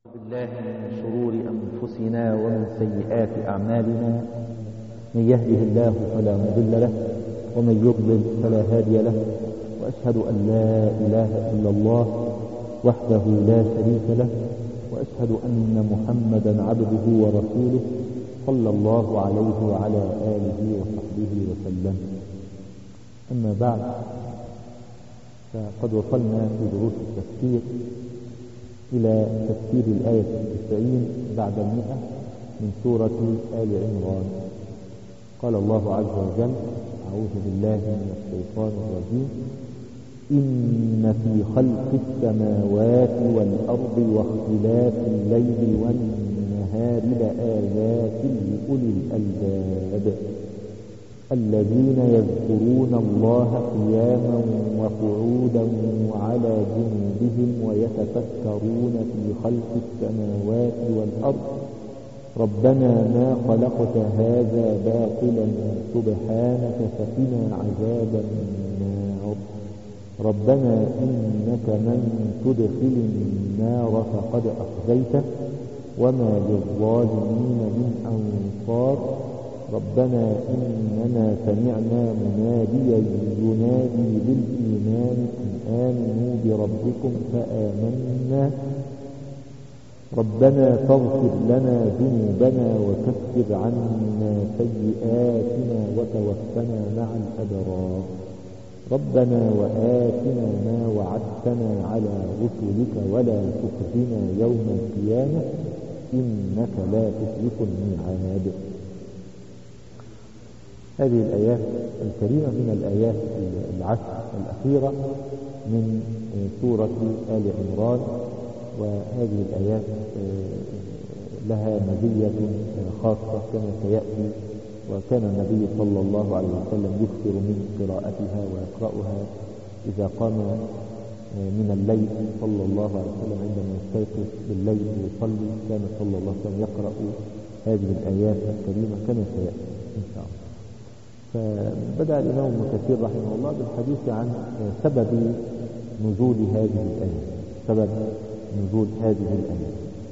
بالله من شرور أنفسنا ومن سيئات أعمالنا، من يهده الله فلا مضل له ومن يضلل فلا هادي له، وأشهد أن لا إله إلا الله وحده لا شريك له، وأشهد أن محمدا عبده ورسوله صلى الله عليه وعلى آله وصحبه وسلم. أما بعد، فقد وصلنا في دروس التفسير إلى تفسير الآية 90 بعد 100 من سورة آل عمران. قال الله عز وجل: أعوذ بالله من الشيطان الرجيم: إن في خلق السماوات والأرض واختلاف الليل والنهار لآيات لأولي الألباب الذين يذكرون الله قياما وقعودا وعلى جنوبهم ويتفكرون في خلق السماوات والأرض ربنا ما خلقت هذا باطلا سبحانك فقنا عذاب النار ربنا إنك من تدخل النار فقد أخزيته وما للظالمين من أنصار ربنا إننا سمعنا مناديا ينادي للإيمان أن آمنوا بربكم فآمنا ربنا فاغفر لنا ذنوبنا وكفر عنا سيئاتنا وتوفنا مع الأبرار ربنا وآتنا ما وعدتنا على رسلك ولا تخزنا يوم القيامة إنك لا تخلف الميعاد. هذه الآيات الكريمة من الآيات العشر الأخيرة من سورة آل عمران، وهذه الآيات لها مزية خاصة كما سيأتي، وكان النبي صلى الله عليه وسلم يكثر من قراءتها ويقرأها إذا قام من الليل صلى الله عليه وسلم. عندما يستيقظ بالليل ويصلي كان صلى الله عليه وسلم يقرأ هذه الآيات الكريمة كما سيأتي إن شاء الله. فبدأ الإمام ابن كثير رحمه الله بالحديث عن سبب نزول هذه الآية، سبب نزول هذه الآية.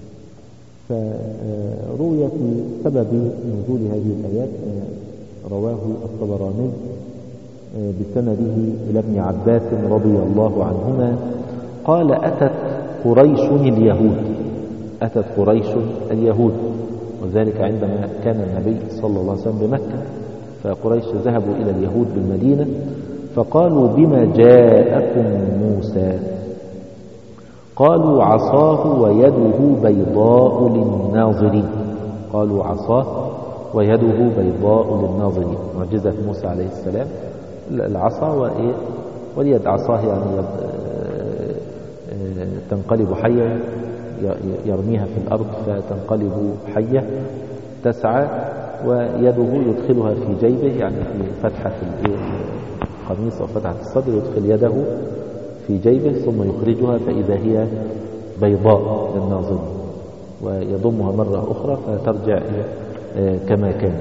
فروي في سبب نزول هذه الآيات رواه الطبراني بسنده إلى ابن عباس رضي الله عنهما قال: أتت قريش اليهود، وذلك عندما كان النبي صلى الله عليه وسلم بمكة، فقريش ذهبوا إلى اليهود بالمدينة فقالوا: بما جاءكم موسى؟ قالوا: عصاه ويده بيضاء للناظرين. قالوا: عصاه ويده بيضاء للناظرين، معجزة موسى عليه السلام العصا واليد. عصاه يعني تنقلب حية، يرميها في الأرض فتنقلب حية تسعى، ويده يدخلها في جيبه، يعني في فتحة القميص أو فتحة الصدر، يدخل يده في جيبه ثم يخرجها فإذا هي بيضاء للناظرين، ويضمها مرة أخرى فترجع كما كان.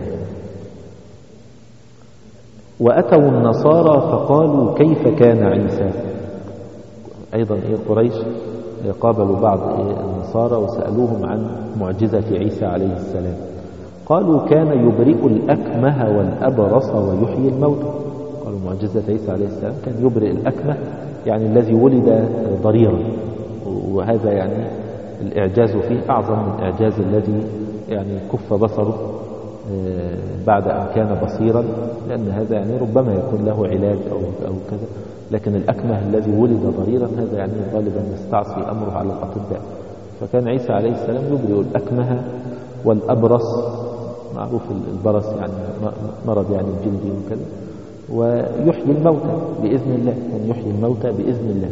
وأتوا النصارى فقالوا: كيف كان عيسى؟ أيضا قريش قابلوا بعض النصارى وسألوهم عن معجزة عيسى عليه السلام. قالوا: كان يبرئ الأكمه والأبرص ويحيي الموتى. قالوا: معجزة عيسى عليه السلام كان يبرئ الأكمه، يعني الذي ولد ضريرا، وهذا يعني الإعجاز فيه أعظم من الإعجاز الذي يعني كف بصره بعد أن كان بصيرا، لأن هذا يعني ربما يكون له علاج أو كذا، لكن الأكمه الذي ولد ضريرا هذا يعني غالبا يستعصي أمره على الأطباء. فكان عيسى عليه السلام يبرئ الأكمه والأبرص، معروف البرص يعني مرض يعني الجلدي وكذا، ويحيي الموتى بإذن الله، كان يحيي الموتى بإذن الله.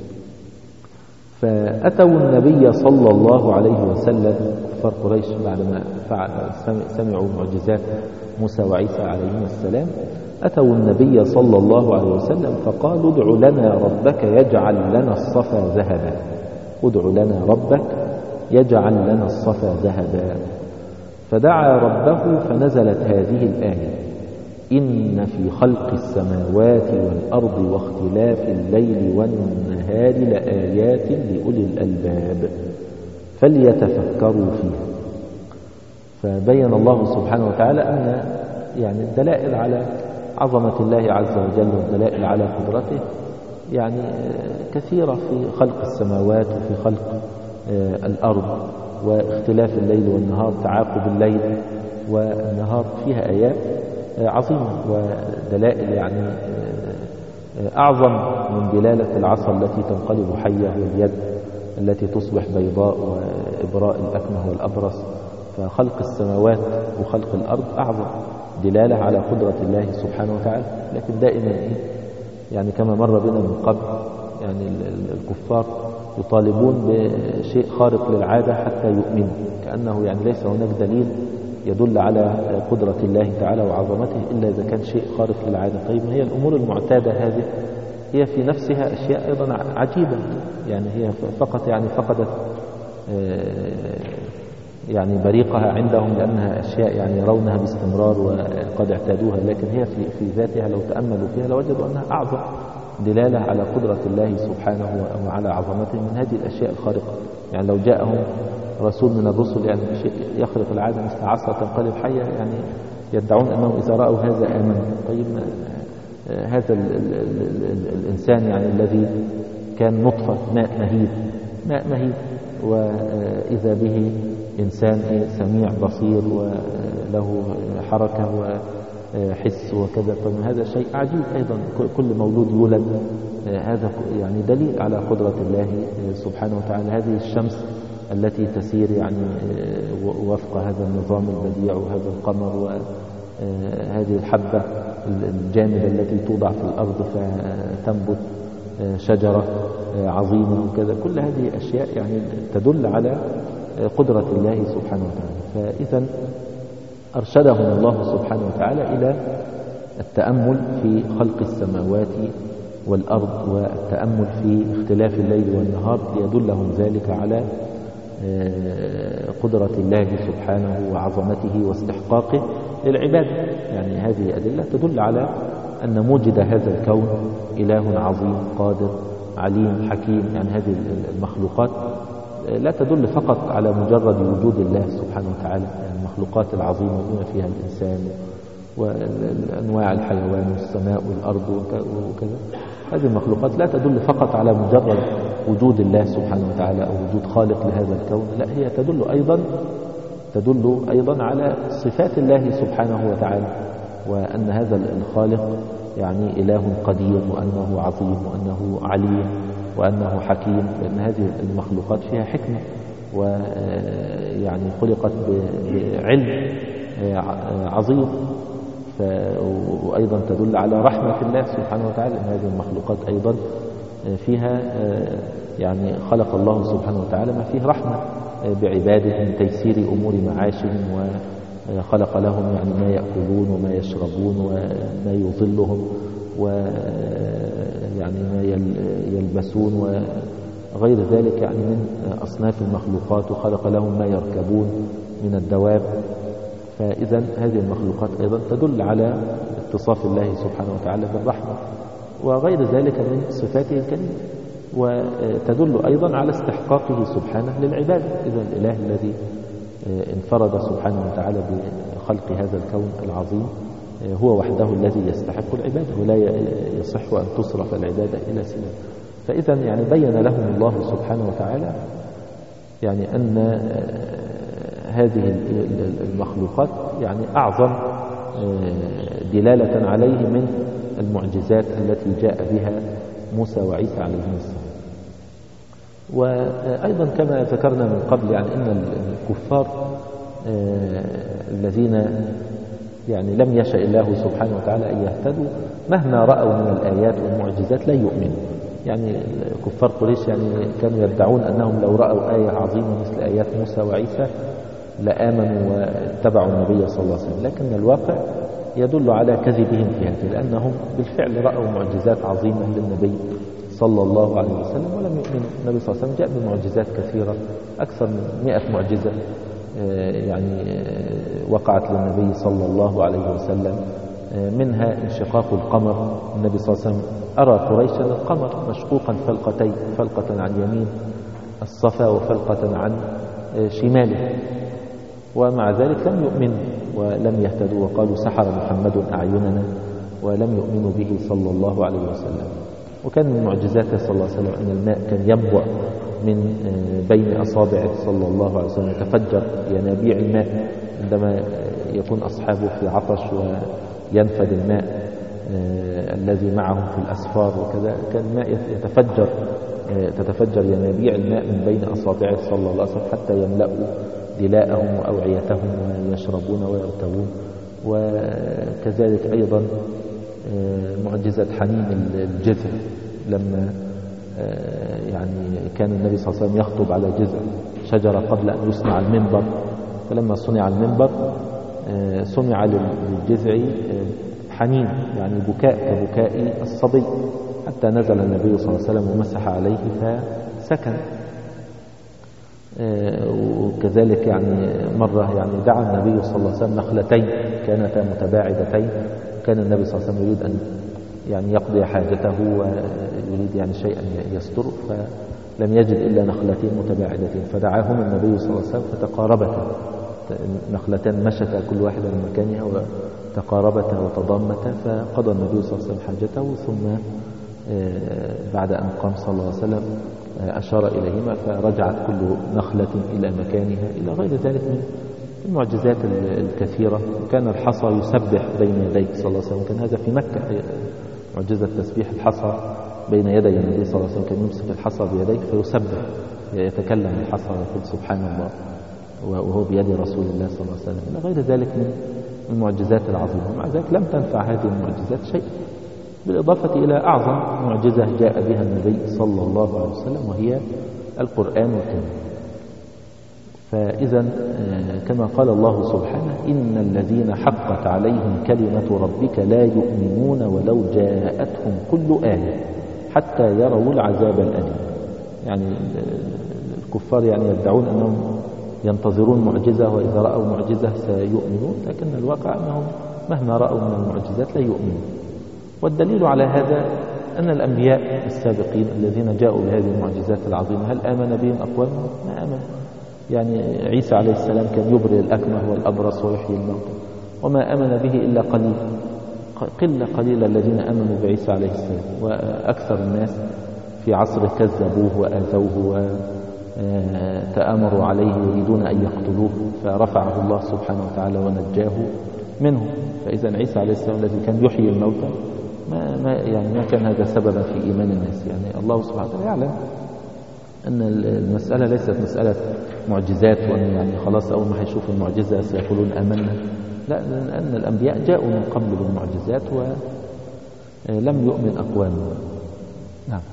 فأتوا النبي صلى الله عليه وسلم، كفار قريش بعدما سمعوا معجزات موسى وعيسى عليهما السلام، أتوا النبي صلى الله عليه وسلم فقالوا: ادع لنا ربك يجعل لنا الصفا ذهبا. ادع لنا ربك يجعل لنا الصفا ذهبا. فدعا ربه فنزلت هذه الآية: إن في خلق السماوات والأرض واختلاف الليل والنهار لآيات لأولي الألباب. فليتفكروا فيها. فبين الله سبحانه وتعالى أن يعني الدلائل على عظمة الله عز وجل والدلائل على قدرته يعني كثيرة في خلق السماوات وفي خلق الأرض واختلاف الليل والنهار، تعاقب الليل والنهار، فيها آيات عظيمة ودلائل يعني أعظم من دلالة العصا التي تنقلب حية واليد التي تصبح بيضاء وإبراء الأكمه والأبرص. فخلق السماوات وخلق الأرض أعظم دلالة على قدرة الله سبحانه وتعالى. لكن دائما يعني كما مر بنا من قبل يعني الكفار يطالبون بشيء خارق للعادة حتى يؤمنوا، كأنه يعني ليس هناك دليل يدل على قدرة الله تعالى وعظمته إلا إذا كان شيء خارق للعادة. طيب ما هي الأمور المعتادة هذه هي في نفسها أشياء أيضا عجيبة، يعني هي فقط يعني فقدت يعني بريقها عندهم لأنها أشياء يعني يرونها باستمرار وقد اعتادوها، لكن هي في ذاتها لو تأملوا فيها لوجدوا أنها أعظم دلالة على قدرة الله سبحانه وعلى عظمته من هذه الأشياء الخارقة. يعني لو جاءهم رسول من الرسل يعني شيء يخرق العادة مثل عصا تنقلب حية، يعني يدعون أنهم إذا رأوا هذا آمنوا. طيب هذا الإنسان يعني الذي كان نطفة ماء مهيب وإذا به إنسان سميع بصير وله حركة وحس وكذا، فهذا شيء عجيب أيضا. كل مولود يولد هذا يعني دليل على قدرة الله سبحانه وتعالى. هذه الشمس التي تسير يعني وفق هذا النظام البديع وهذا القمر، وهذه الحبة الجامدة التي توضع في الأرض فتنبت شجرة عظيمة وكذا، كل هذه أشياء يعني تدل على قدرة الله سبحانه وتعالى. فإذا أرشدهم الله سبحانه وتعالى إلى التأمل في خلق السماوات والأرض والتأمل في اختلاف الليل والنهار ليدلهم ذلك على قدرة الله سبحانه وعظمته واستحقاقه للعبادة. يعني هذه أدلة تدل على أن موجد هذا الكون إله عظيم قادر عليم حكيم. يعني هذه المخلوقات لا تدل فقط على مجرد وجود الله سبحانه وتعالى، يعني المخلوقات العظيمة بما فيها الإنسان والأنواع الحيوان والسماء والأرض وكذا، هذه المخلوقات لا تدل فقط على مجرد وجود الله سبحانه وتعالى أو وجود خالق لهذا الكون، لا هي تدل أيضا على صفات الله سبحانه وتعالى، وأن هذا الخالق يعني إله قدير وأنه عظيم وأنه عليم وأنه حكيم، لأن هذه المخلوقات فيها حكمة ويعني خلقت بعلم عظيم. وأيضا تدل على رحمة الله سبحانه وتعالى، أن هذه المخلوقات أيضا فيها يعني خلق الله سبحانه وتعالى ما فيه رحمة بعباده من تيسير أمور معاشهم، وخلق لهم يعني ما يأكلون وما يشربون وما يظلهم ويعني ما يلبسون وغير ذلك يعني من أصناف المخلوقات، وخلق لهم ما يركبون من الدواب. فإذا هذه المخلوقات أيضا تدل على اتصاف الله سبحانه وتعالى بالرحمة وغير ذلك من صفاته الكريمة، وتدل أيضا على استحقاقه سبحانه للعبادة. إذا الإله الذي انفرد سبحانه وتعالى بخلق هذا الكون العظيم هو وحده الذي يستحق العبادة، ولا يصح أن تصرف العبادة إلى سواه. فإذا يعني بين لهم الله سبحانه وتعالى يعني أن هذه المخلوقات يعني أعظم دلالة عليه من المعجزات التي جاء بها موسى وعيسى عليهم السلام. وأيضا كما ذكرنا من قبل يعني أن الكفار الذين يعني لم يشأ الله سبحانه وتعالى أن يهتدوا مهما رأوا من الآيات والمعجزات لا يؤمنوا. يعني كفار قريش يعني كانوا يدعون أنهم لو رأوا آية عظيمة مثل آيات موسى وعيسى لآمنوا واتبعوا النبي صلى الله عليه وسلم، لكن الواقع يدل على كذبهم في هذه، لأنهم بالفعل رأوا معجزات عظيمة للنبي صلى الله عليه وسلم ولم يؤمنوا. النبي صلى الله عليه وسلم جاء بمعجزات كثيرة، أكثر من 100 معجزة يعني وقعت للنبي صلى الله عليه وسلم، منها انشقاق القمر. النبي صلى الله عليه وسلم أرى قريشا القمر مشقوقا فلقتين، فلقة عن يمين الصفا وفلقة عن شماله، ومع ذلك لم يؤمنوا ولم يهتدوا، وقالوا سحر محمد أعيننا، ولم يؤمنوا به صلى الله عليه وسلم. وكان من معجزاته صلى الله عليه وسلم أن الماء كان ينبع من بين أصابعه صلى الله عليه وسلم، يتفجر ينابيع الماء عندما يكون أصحابه في عطش وينفد الماء الذي معهم في الأسفار وكذا، كان الماء تتفجر ينابيع الماء من بين أصابعه صلى الله عليه وسلم حتى يملأوا دلاءهم وأوعيتهم ويشربون ويرتوون. وكذلك أيضا معجزة حنين الجذع، لما يعني كان النبي صلى الله عليه وسلم يخطب على جذع شجرة قبل أن يصنع المنبر، فلما صنع المنبر سمع للجذع حنين، يعني بكاء كبكاء الصبي، حتى نزل النبي صلى الله عليه وسلم ومسح عليه فسكن. وكذلك يعني مرة يعني دعا النبي صلى الله عليه وسلم نخلتين كانتا متباعدتين، كان النبي صلى الله عليه وسلم يريد أن يعني يقضي حاجته ويريد يعني شيئا يستره، فلم يجد إلا نخلتين متباعدتين، فدعاهم النبي صلى الله عليه وسلم فتقاربتا، نخلتان مشتا كل واحدة من مكانها وتقاربتا وتضامتا، فقضى النبي صلى الله عليه وسلم حاجته، ثم بعد أن قام صلى الله عليه وسلم أشار إليهما فرجعت كل نخلة إلى مكانها، إلى غير ذلك من المعجزات الكثيرة. وكان الحصى يسبح بين يديه صلى الله عليه وسلم، كان هذا في مكة معجزة تسبيح الحصى بين يدي النبي صلى الله عليه وسلم، كان يمسك الحصى بيديه فيسبح، يتكلم الحصى ويقول سبحان الله وهو بيد رسول الله صلى الله عليه وسلم، إلى غير ذلك من المعجزات العظيمة. ومع ذلك لم تنفع هذه المعجزات شيء، بالإضافة إلى أعظم معجزة جاء بها النبي صلى الله عليه وسلم، وهي القرآن الكريم. فإذا كما قال الله سبحانه: إن الذين حقت عليهم كلمة ربك لا يؤمنون ولو جاءتهم كل آية حتى يروا العذاب الأليم. يعني الكفار يعني يدعون أنهم ينتظرون معجزة، وإذا رأوا معجزة سيؤمنون، لكن الواقع أنهم مهما رأوا من المعجزات لا يؤمنون. والدليل على هذا أن الأنبياء السابقين الذين جاءوا بهذه المعجزات العظيمة هل آمن بهم أقوامهم؟ ما آمن. يعني عيسى عليه السلام كان يبرئ الأكمه والأبرص ويحيي الموتى، وما آمن به إلا قليل، قلة قليلة الذين آمنوا بعيسى عليه السلام، وأكثر الناس في عصره كذبوه وآذوه وتآمروا عليه يريدون أن يقتلوه، فرفعه الله سبحانه وتعالى ونجاه منهم. فإذا عيسى عليه السلام الذي كان يحيي الموتى ما كان هذا سببا في إيمان الناس. يعني الله سبحانه وتعالى يعلم أن المسألة ليست مسألة معجزات، وأن يعني خلاص أول ما هيشوفوا المعجزة سيقولون آمنا، لا، لأن الأنبياء جاءوا من قبل بالمعجزات ولم يؤمن أقوامهم. نعم.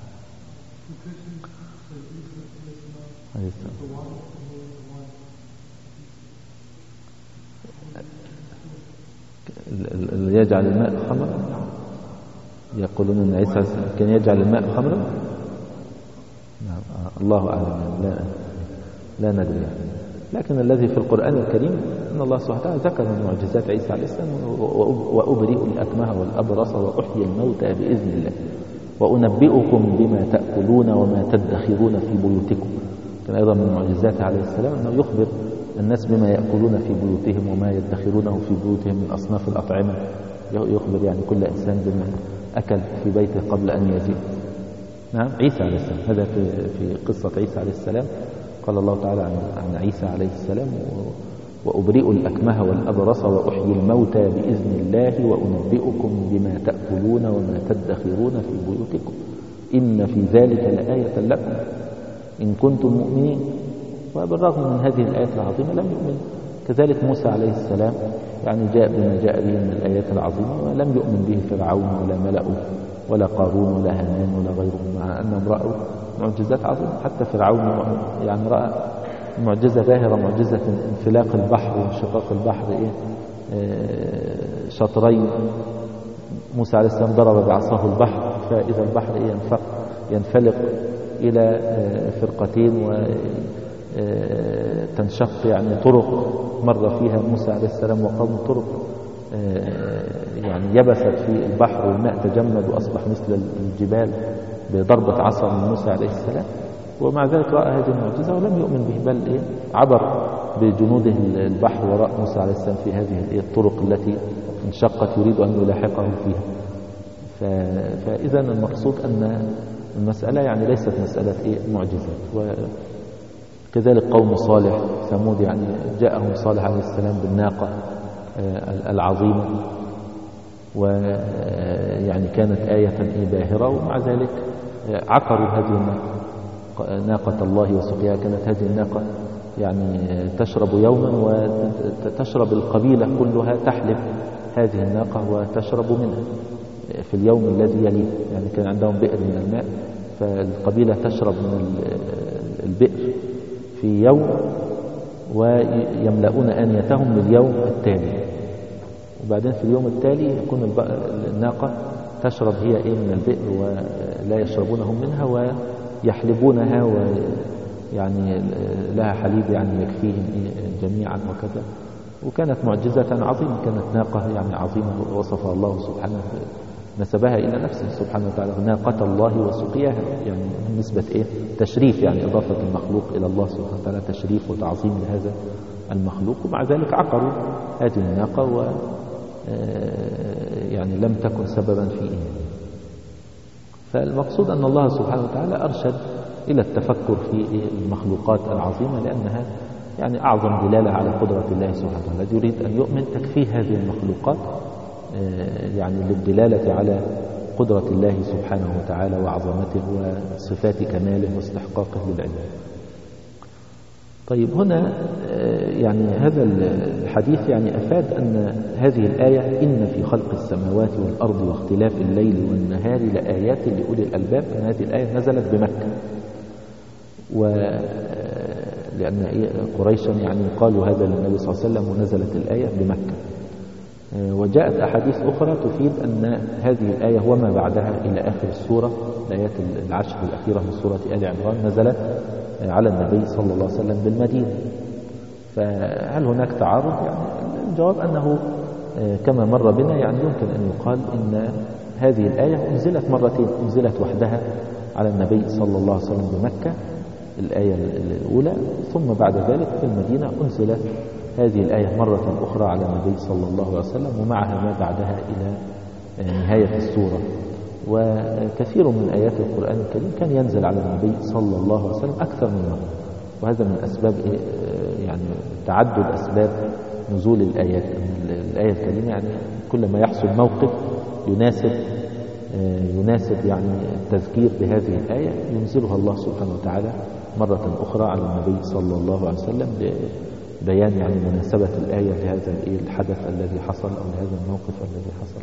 اللي يجعل الماء خمرا، يقولون أن عيسى كان يجعل الماء خمرا. نعم. الله أعلم، لا ندري. لكن الذي في القرآن الكريم أن الله سبحانه وتعالى ذكر من معجزات عيسى عليه السلام: وأبرئ الأكمه والأبرص وأحيي الموتى بإذن الله وأنبئكم بما تأكلون وما تدخرون في بيوتكم. كان أيضا من معجزاته عليه السلام أنه يخبر الناس بما يأكلون في بيوتهم وما يدخرونه في بيوتهم من أصناف الأطعمة، يخبر يعني كل إنسان بما أكل في بيته قبل أن يزيد. نعم. عيسى عليه السلام، هذا في قصة عيسى عليه السلام قال الله تعالى عن عيسى عليه السلام: وأبرئ الأكمه والأبرص وأحيي الموتى بإذن الله وأنبئكم بما تأكلون وما تدخرون في بيوتكم إن في ذلك لآية لكم إن كنتم مؤمنين. وبالرغم من هذه الآيات العظيمة لم يؤمن. كذلك موسى عليه السلام يعني جاء بما جاء به من الآيات العظيمة ولم يؤمن به فرعون ولا ملأه ولا قارون ولا هامان ولا غيرهم، مع أنهم رأوا معجزات عظيمة. حتى فرعون يعني رأى معجزة باهرة، معجزة انفلاق البحر وانشقاق البحر شطرين. موسى عليه السلام ضرب بعصاه البحر فإذا البحر ينفلق إلى فرقتين وتنشق يعني طرق مر فيها موسى عليه السلام وقوم، طرق يعني يبست في البحر والماء تجمد وأصبح مثل الجبال بضربة عصا من موسى عليه السلام. ومع ذلك رأى هذه المعجزة ولم يؤمن به، بل عبر بجنوده البحر وراء موسى عليه السلام في هذه الطرق التي انشقت يريد أن يلاحقه فيها. فإذا المقصود أن المسألة يعني ليست مسألة معجزات. وكذلك قوم صالح ثمود، يعني جاءهم صالح عليه السلام بالناقة العظيمة، ويعني كانت آية باهرة، ومع ذلك عقروا هذه ناقة الله وسقياها. كانت هذه الناقة يعني تشرب يوما وتشرب القبيلة كلها، تحلب هذه الناقة وتشرب منها في اليوم الذي يليه. يعني كان عندهم بئر من الماء، فالقبيلة تشرب من البئر في يوم ويملؤون آنيتهم لليوم التالي، وبعدين في اليوم التالي يكون الناقة تشرب هي من البئر ولا يشربونهم منها ويحلبونها، ويعني لها حليب يعني يكفيهم جميعا وكذا. وكانت معجزة عظيمة، كانت ناقة يعني عظيمة وصفها الله سبحانه، نسبها إلى نفسه سبحانه وتعالى، ناقة الله وسقياها، يعني نسبة تشريف، يعني إضافة المخلوق إلى الله سبحانه وتعالى تشريف وتعظيم لهذا المخلوق. ومع ذلك عقروا هذه الناقة و يعني لم تكن سببا في إيمان. فالمقصود أن الله سبحانه وتعالى أرشد إلى التفكر في المخلوقات العظيمة، لأنها يعني أعظم دلالة على قدرة الله سبحانه وتعالى. الذي يريد أن يؤمن تكفيه هذه المخلوقات يعني للدلالة على قدرة الله سبحانه وتعالى وعظمته وصفات كماله واستحقاقه للعبادة. طيب هنا يعني هذا الحديث يعني أفاد أن هذه الآية إن في خلق السماوات والأرض واختلاف الليل والنهار لآيات لأولي الألباب، أن هذه الآية نزلت بمكة، لأن قريشا يعني قالوا هذا للنبي صلى الله عليه وسلم ونزلت الآية بمكة. وجاءت أحاديث أخرى تفيد أن هذه الآية وما بعدها إلى آخر السورة، الآيات العشر الأخيرة من سورة آل عمران نزلت على النبي صلى الله عليه وسلم بالمدينة. فهل هناك تعارض؟ يعني الجواب أنه كما مر بنا يعني يمكن أن يقال إن هذه الآية أنزلت مرتين، أنزلت وحدها على النبي صلى الله عليه وسلم بمكة الآية الأولى، ثم بعد ذلك في المدينة أنزلت هذه الآية مرة أخرى على النبي صلى الله عليه وسلم، ومعها ما بعدها إلى نهاية السورة. وكثير من آيات القرآن الكريم كان ينزل على النبي صلى الله عليه وسلم أكثر من مرة، وهذا من أسباب يعني تعدد أسباب نزول الآيات. الآية الكريمة يعني كل ما يحصل موقف يناسب يعني التذكير بهذه الآية ينزلها الله سبحانه وتعالى مرة أخرى على النبي صلى الله عليه وسلم لبيان يعني مناسبة الآية لهذا الحدث الذي حصل أو لهذا الموقف الذي حصل.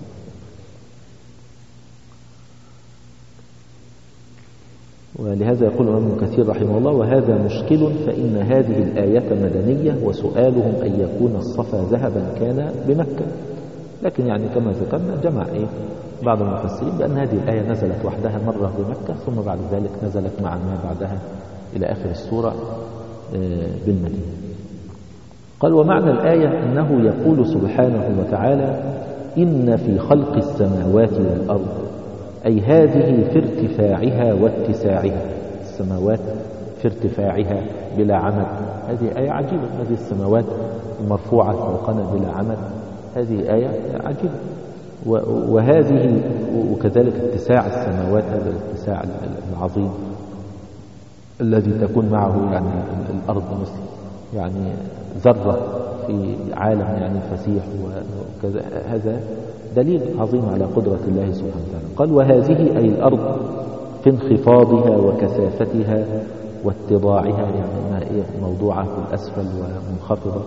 ولهذا يقول الإمام ابن كثير رحمه الله: وهذا مشكل، فإن هذه الآية مدنية، وسؤالهم أن يكون الصفا ذهبا كان بمكة. لكن يعني كما ذكرنا جمع بعض المفسرين بأن هذه الآية نزلت وحدها مرة بمكة، ثم بعد ذلك نزلت مع ما بعدها إلى آخر السورة بالمدينة. قال: ومعنى الآية أنه يقول سبحانه وتعالى: إن في خلق السماوات والأرض، أي هذه في ارتفاعها واتساعها، السماوات في ارتفاعها بلا عمد، هذه آية عجيبة. هذه السماوات المرفوعة فوقنا بلا عمد، هذه آية عجيبة. وهذه وكذلك اتساع السماوات، هذا الاتساع العظيم الذي تكون معه يعني الأرض مثل يعني ذرة في عالم يعني فسيح وكذا، هذا دليل عظيم على قدرة الله سبحانه وتعالى. قال: وهذه أي الأرض في انخفاضها وكثافتها واتضاعها، يعني موضوعة في الأسفل ومنخفضة،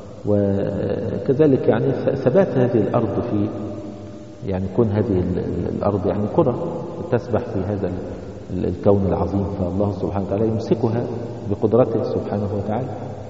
وكذلك يعني ثبات هذه الأرض في يعني كون هذه الأرض يعني كرة تسبح في هذا الكون العظيم، فالله سبحانه وتعالى يمسكها بقدرته سبحانه وتعالى.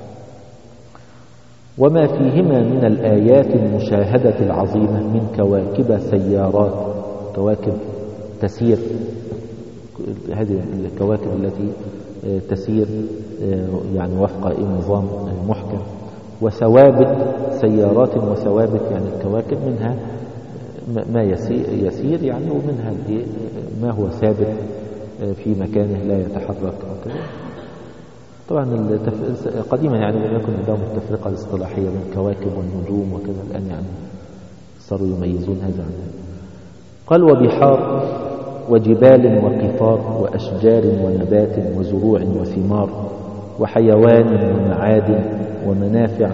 وما فيهما من الآيات المشاهدة العظيمة من كواكب سيارات، كواكب تسير، هذه الكواكب التي تسير يعني وفق نظام محكم، وثوابت سيارات وثوابت، يعني الكواكب منها ما يسير يعني، ومنها ما هو ثابت في مكانه لا يتحرك أو كذا. طبعا قديما يعني لم يكن عندهم التفرقة الاصطلاحية بين الكواكب والنجوم وكذا، الآن يعني صاروا يميزون هذا عن هذا. قال وبحار وجبال وقطار وأشجار ونبات وزروع وثمار وحيوان ومعادن ومنافع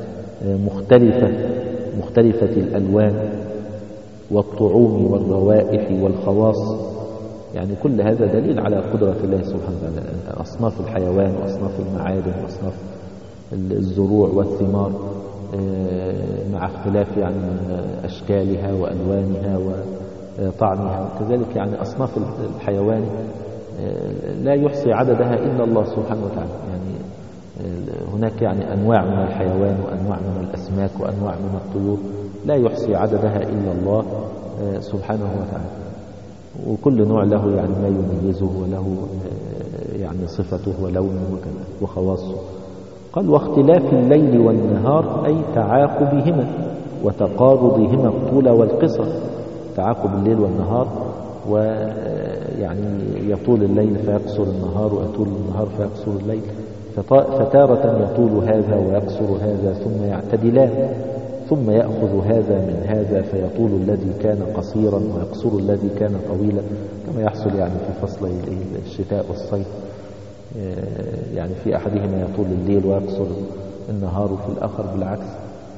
مختلفة الألوان والطعوم والروائح والخواص. يعني كل هذا دليل على قدرة الله سبحانه وتعالى. أصناف الحيوان وأصناف المعادن وأصناف الزروع والثمار مع اختلاف يعني أشكالها وألوانها وطعمها، وكذلك يعني أصناف الحيوان لا يحصي عددها إلا الله سبحانه وتعالى. يعني هناك يعني أنواع من الحيوان وأنواع من الأسماك وأنواع من الطيور لا يحصي عددها إلا الله سبحانه وتعالى، وكل نوع له يعني ما يميزه وله يعني صفته ولونه وخواصه. قال واختلاف الليل والنهار أي تعاقبهما وتقارضهما الطول والقصر. تعاقب الليل والنهار، ويعني يطول الليل فيقصر النهار ويطول النهار فيقصر الليل، فتارة يطول هذا ويقصر هذا ثم يعتدلان، ثم يأخذ هذا من هذا فيطول الذي كان قصيرا ويقصر الذي كان طويلا، كما يحصل يعني في فصل الشتاء والصيف. يعني في أحدهما يطول الليل ويقصر النهار وفي الآخر بالعكس.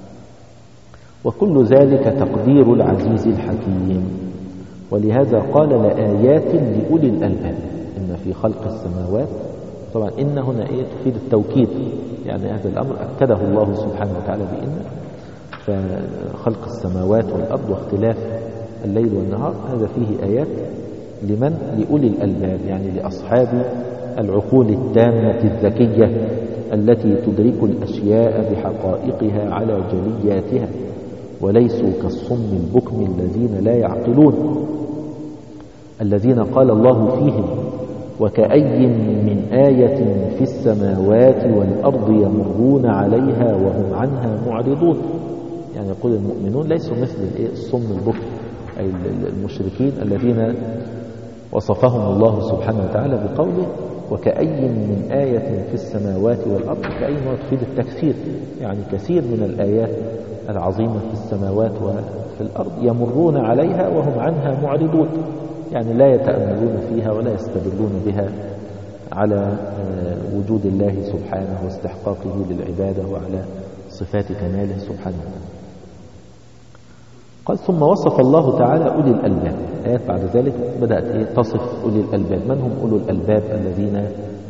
وكل ذلك تقدير العزيز الحكيم. ولهذا قال لآيات لأولي الألباب إن في خلق السماوات. طبعا إن هنا تفيد التوكيد، يعني هذا الأمر أكده الله سبحانه وتعالى بإن. فخلق السماوات والأرض واختلاف الليل والنهار هذا فيه آيات لمن؟ لأولي الألباب، يعني لأصحاب العقول التامة الذكية التي تدرك الأشياء بحقائقها على جلياتها، وليسوا كالصم البكم الذين لا يعقلون، الذين قال الله فيهم وكأي من آية في السماوات والأرض يمرون عليها وهم عنها معرضون. يعني يقول المؤمنون ليسوا مثل الصم البكم، أي المشركين الذين وصفهم الله سبحانه وتعالى بقوله وكأي من آية في السماوات والأرض. كأي ما تفيد التكثير، يعني كثير من الآيات العظيمة في السماوات وفي الأرض يمرون عليها وهم عنها معرضون، يعني لا يتأملون فيها ولا يستدلون بها على وجود الله سبحانه واستحقاقه للعبادة وعلى صفات كماله سبحانه وتعالى. قال ثم وصف الله تعالى أولي الألباب. آيات بعد ذلك بدأت تصف أولي الألباب. من هم أولو الألباب الذين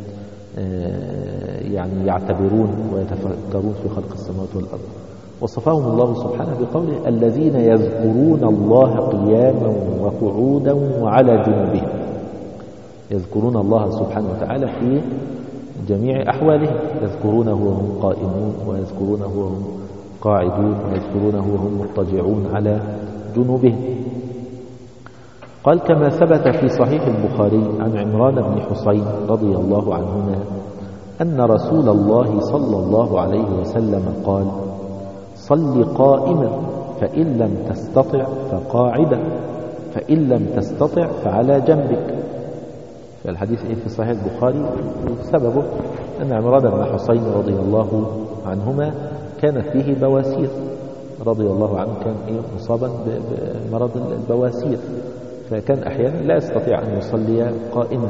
يعني يعتبرون ويتفكرون في خلق السماوات والأرض؟ وصفهم الله سبحانه بقوله الذين يذكرون الله قياما وقعودا وعلى جنوبهم. يذكرون الله سبحانه وتعالى في جميع أحوالهم، يذكرونه وهم قائمون ويذكرونه وهم قاعدون ويذكرونه وهم مضطجعون على جنوبهم. قال كما ثبت في صحيح البخاري عن عمران بن حسين رضي الله عنهما أن رسول الله صلى الله عليه وسلم قال صل قائما فإن لم تستطع فقاعدا فإن لم تستطع فعلى جنبك. فالحديث في صحيح البخاري سببه أن عمران بن حسين رضي الله عنهما كانت فيه بواسير، رضي الله عنه كان مصابا بمرض البواسير، فكان أحيانا لا يستطيع أن يصلي قائما،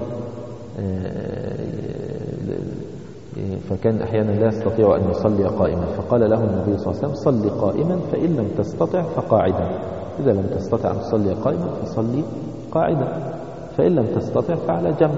فكان أحيانا لا يستطيع أن يصلي قائما، فقال له النبي صلى الله عليه وسلم صل قائما فإن لم تستطع فقاعدا. إذا لم تستطع أن تصلي قائما فصلي قاعدا، فإن لم تستطع فعلى جنب.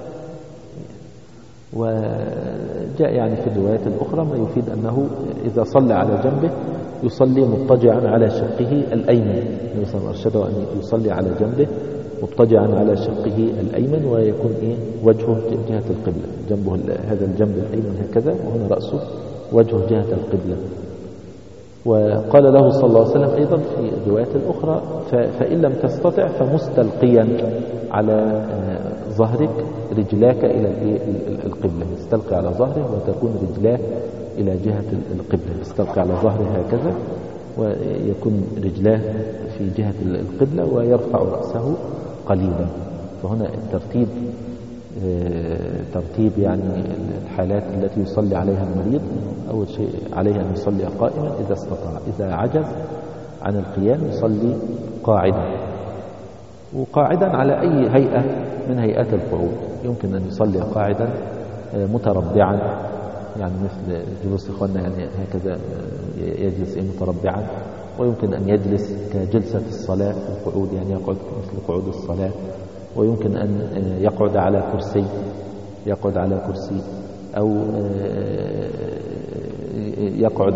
وجاء يعني في الروايات الأخرى ما يفيد أنه إذا صلى على جنبه يصلي مضطجعا على شقه الأيمن. النبي صلى الله عليه وسلم أرشده أن يصلي على جنبه مضطجعا على شقه الأيمن، ويكون وجهه جهة القبلة، جنبه هذا الجنب الأيمن هكذا، وهنا رأسه وجهه جهة القبلة. وقال له صلى الله عليه وسلم أيضا في الروايات الأخرى فإن لم تستطع فمستلقيا على ظهرك رجلاك إلى القبلة، استلقي على ظهره وتكون رجلاه إلى جهة القبلة، استلقي على ظهره هكذا ويكون رجلاه في جهة القبلة ويرفع رأسه قليلا. فهنا الترتيب ترتيب يعني الحالات التي يصلي عليها المريض. أول شيء عليه أن يصلي قائما إذا استطاع، إذا عجز عن القيام يصلي قاعدا، وقاعدا على أي هيئة من هيئات القعود. يمكن أن يصلي قاعدا متربعا، يعني مثل جلوس إخواننا، يعني هكذا يجلس متربعا، ويمكن أن يجلس كجلسة الصلاة في القعود، يعني يقعد مثل قعود الصلاة، ويمكن أن يقعد على كرسي أو يقعد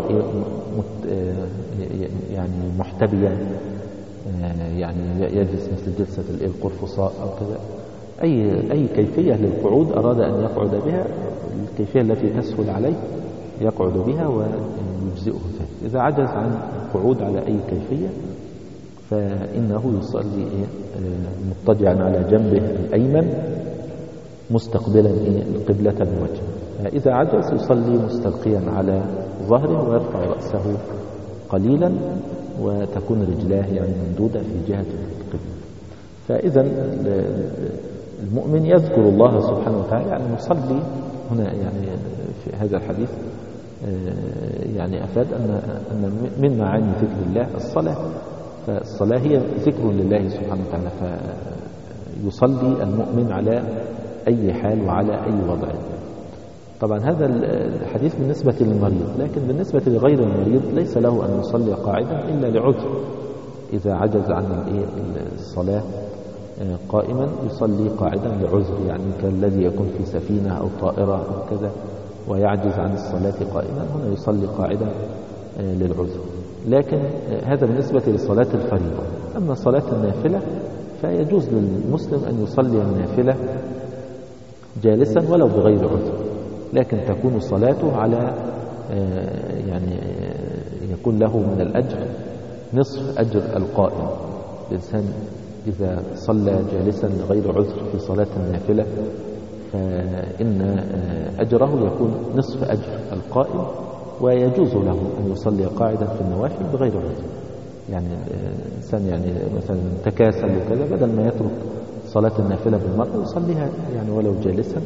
يعني محتبيا، يعني يجلس مثل جلسة القرفصاء أو كذا. أي كيفية للقعود أراد أن يقعد بها، الكيفية التي تسهل عليه يقعد بها ويجزئه ذلك. إذا عجز عن القعود على أي كيفية فإنه يصلي مضطجعا على جنبه الأيمن مستقبلا القبلة بوجهه. إذا عجز يصلي مستلقيا على ظهره ويرفع رأسه قليلا وتكون رجلاه يعني ممدودة في جهة القبلة. فإذا المؤمن يذكر الله سبحانه وتعالى، يعني يصلي هنا يعني في هذا الحديث يعني أفاد أن من معاني ذكر الله الصلاة، فالصلاة هي ذكر لله سبحانه وتعالى، فيصلي المؤمن على أي حال وعلى أي وضع. طبعا هذا الحديث بالنسبة للمريض، لكن بالنسبة لغير المريض ليس له أن يصلي قاعدا إلا لعذر. إذا عجز عن الصلاة قائما يصلي قاعدا لعذر، يعني كالذي يكون في سفينة أو طائرة أو كذا ويعجز عن الصلاة قائما، هنا يصلي قاعدا للعذر. لكن هذا بالنسبة لصلاة الفريضة. أما صلاة النافلة فيجوز للمسلم أن يصلي النافلة جالسا ولو بغير عذر، لكن تكون صلاته على يعني يكون له من الأجر نصف أجر القائم. الإنسان إذا صلى جالسا لغير عذر في صلاة النافلة فإن أجره يكون نصف أجر القائم، ويجوز له أن يصلي قاعدا في النوافل بغير عذر. يعني الإنسان يعني مثلا تكاسل وكذا، بدل ما يترك صلاة النافلة بالمرة يصليها يعني ولو جالسا،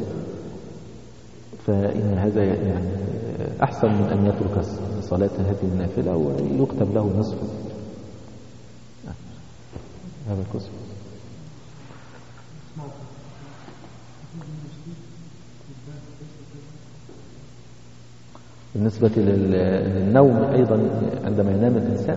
فإن هذا يعني أحسن من أن يترك صلاة هذه النافلة ويكتب له نصف هذا القسم. بالنسبة للنوم أيضا عندما ينام الإنسان،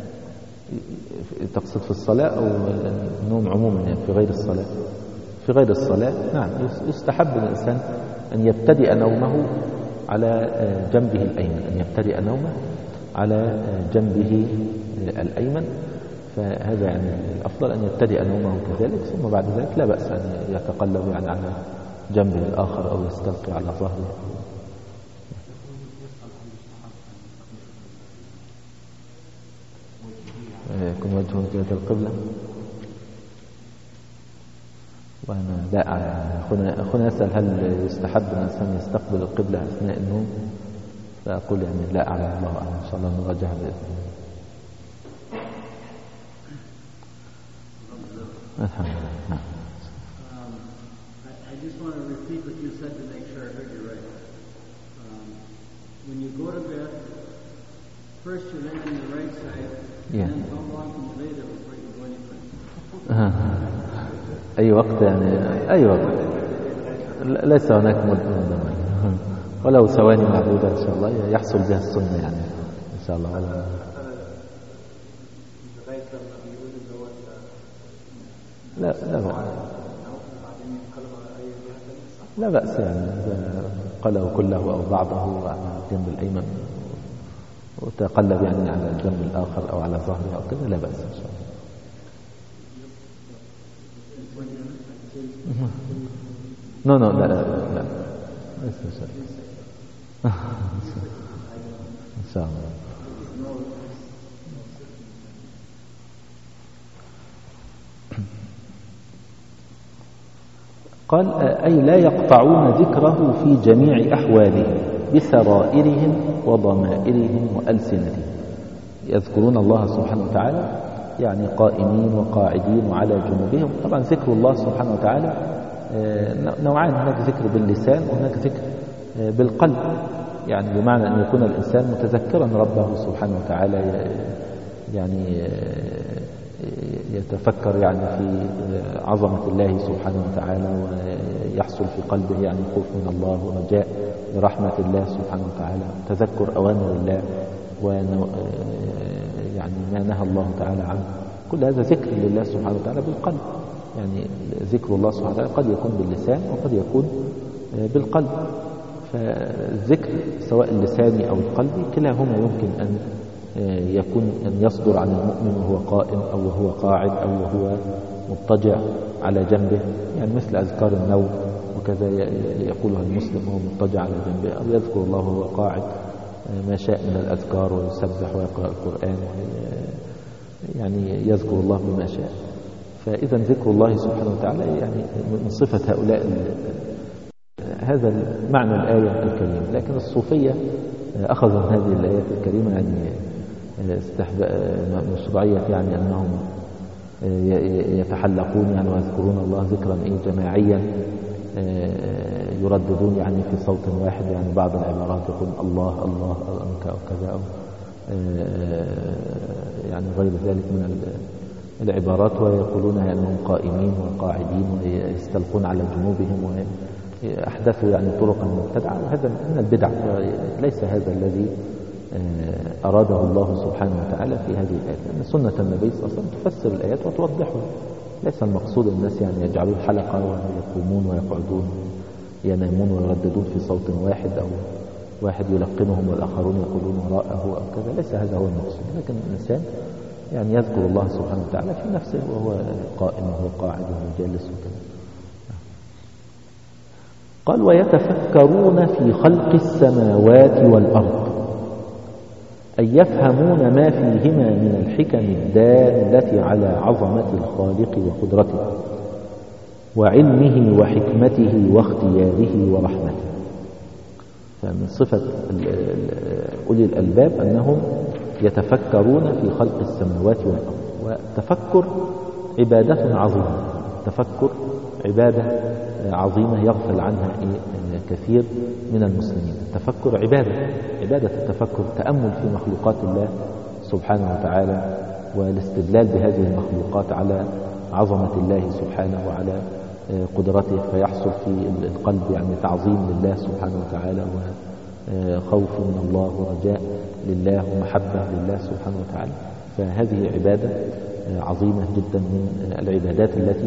تقصد في الصلاة أو النوم عموما يعني في غير الصلاة؟ في غير الصلاة نعم، يستحب للإنسان أن يبتدئ نومه على جنبه الأيمن، أن يبتدئ نومه على جنبه الأيمن، فهذا يعني الأفضل أن يبتدئ نومه كذلك، ثم بعد ذلك لا بأس أن يتقلب يعني على جنبه الآخر أو يستلقي على ظهره. يكون وجهه جهة القبلة. وأنا لا أخونا يسأل هل يستحب أن الإنسان يستقبل القبلة أثناء النوم؟ فأقول يعني لا أعلم، الله أعلم، إن شاء الله نراجعها بإذن الله. الحمد لله. I just want to repeat what you said to make sure I heard you right. When you go to bed, first you lay on the right side, and then how long can you lay there before you go any further? أي وقت يعني أي وقت، ليس هناك مدة ولو ثواني معدودة إن شاء الله يحصل بها السنة يعني إن شاء الله. لا بأس يعني إذا قلوا كله أو بعضه على الجنب الأيمن وتقلب يعني على الجنب الآخر أو على ظهره أو كذا لا بأس إن شاء الله. لا ليس إن شاء الله. قال أي لا يقطعون ذكره في جميع أحوالهم بسرائرهم وضمائرهم وألسنتهم، يذكرون الله سبحانه وتعالى يعني قائمين وقاعدين وعلى جنوبهم. طبعا ذكر الله سبحانه وتعالى نوعان، هناك ذكر باللسان وهناك ذكر بالقلب، يعني بمعنى أن يكون الإنسان متذكرا ربه سبحانه وتعالى، يعني يتفكر يعني في عظمة الله سبحانه وتعالى، ويحصل في قلبه يعني خوف من الله ورجاء لرحمة الله سبحانه وتعالى، تذكر أوامر الله يعني ما نهى الله تعالى عنه. كل هذا ذكر لله سبحانه وتعالى بالقلب. يعني ذكر الله سبحانه وتعالى قد يكون باللسان وقد يكون بالقلب. فالذكر سواء اللساني أو القلبي كلاهما يمكن أن يكون أن يصدر عن المؤمن وهو قائم أو وهو قاعد أو وهو مضطجع على جنبه، يعني مثل أذكار النوم وكذا يقولها المسلم وهو مضطجع على جنبه، أو يذكر الله وهو قاعد ما شاء من الأذكار ويسبح ويقرأ القرآن، يعني يذكر الله بما شاء. فإذا ذكر الله سبحانه وتعالى يعني من صفة هؤلاء هذا معنى الآية الكريمة. لكن الصوفية أخذوا هذه الآيات الكريمة يعني مشروعية، يعني أنهم يتحلقون يعني ويذكرون الله ذكرا جماعيا، يرددون يعني في صوت واحد، يعني بعض العبارات يقول الله الله أنك أو كذا، أو يعني غير ذلك من العبارات، ويقولون أنهم قائمين وقاعدين ويستلقون على جنوبهم، وأحدثوا يعني طرقا مبتدعة، وهذا من البدع، ليس هذا الذي أراده الله سبحانه وتعالى في هذه الآيات، لأن سنة النبي صلى الله عليه وسلم تفسر الآيات وتوضحها. ليس المقصود الناس يعني يجعلون حلقة ويقومون ويقعدون ينامون ويرددون في صوت واحد، أو واحد يلقنهم والآخرون يقولون وراءه أو كذا، ليس هذا هو المقصود. لكن الإنسان يعني يذكر الله سبحانه وتعالى في نفسه وهو قائم وهو قاعد وهو جالس وكذا. قال ويتفكرون في خلق السماوات والأرض، أي يفهمون ما فيهما من الحكم الدالة على عظمة الخالق وقدرته وعلمه وحكمته واختياره ورحمته. فمن صفة أولي الألباب أنهم يتفكرون في خلق السماوات والأرض. والتفكر عبادة عظيمة، التفكر عبادة عظيمة يغفل عنها كثير من المسلمين. التفكر عبادة التفكر، تأمل في مخلوقات الله سبحانه وتعالى، والاستدلال بهذه المخلوقات على عظمة الله سبحانه وعلى قدرته، فيحصل في القلب يعني تعظيم لله سبحانه وتعالى، وخوف من الله ورجاء لله ومحبة لله سبحانه وتعالى. فهذه عبادة عظيمة جدا من العبادات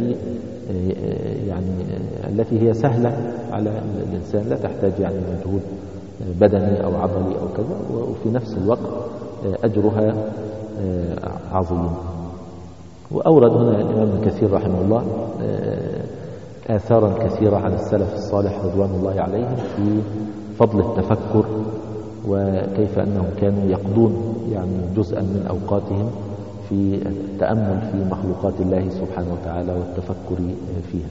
التي هي سهلة على الإنسان، لا تحتاج يعني مجهود بدني أو عضلي أو كذا، وفي نفس الوقت أجرها عظيم. وأورد هنا الإمام ابن كثير رحمه الله آثارا كثيرة عن السلف الصالح رضوان الله عليهم في فضل التفكر، وكيف أنهم كانوا يقضون يعني جزءا من أوقاتهم في التأمل في مخلوقات الله سبحانه وتعالى والتفكر فيها.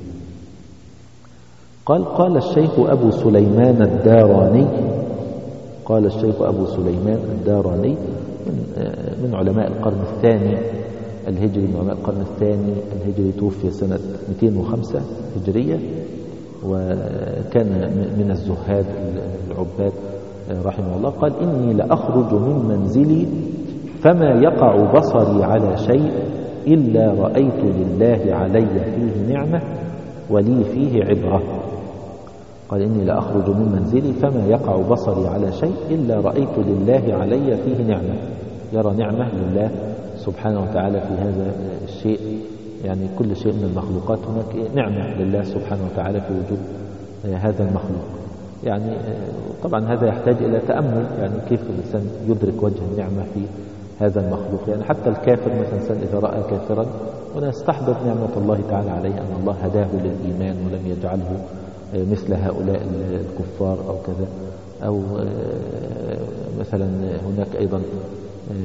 قال الشيخ أبو سليمان الداراني، قال الشيخ أبو سليمان الداراني من علماء القرن الثاني الهجري، من علماء القرن الثاني الهجري، توفي سنة 205 هجرية، وكان من الزهاد العباد رحمه الله. قال إني لأخرج من منزلي فما يقع بصري على شيء إلا رأيت لله علي فيه نعمة ولي فيه عبرة. قال إني لأخرج من منزلي فما يقع بصري على شيء إلا رأيت لله علي فيه نعمة، يرى نعمة لله سبحانه وتعالى في هذا الشيء. يعني كل شيء من المخلوقات هناك نعمة لله سبحانه وتعالى في وجود هذا المخلوق. يعني طبعا هذا يحتاج إلى تأمل، يعني كيف الإنسان يدرك وجه النعمة في هذا المخلوق. يعني حتى الكافر مثلا، الإنسان إذا رأى كافرا هنا يستحضر نعمة الله تعالى عليه، أن الله هداه للإيمان ولم يجعله مثل هؤلاء الكفار أو كذا. أو مثلا هناك أيضا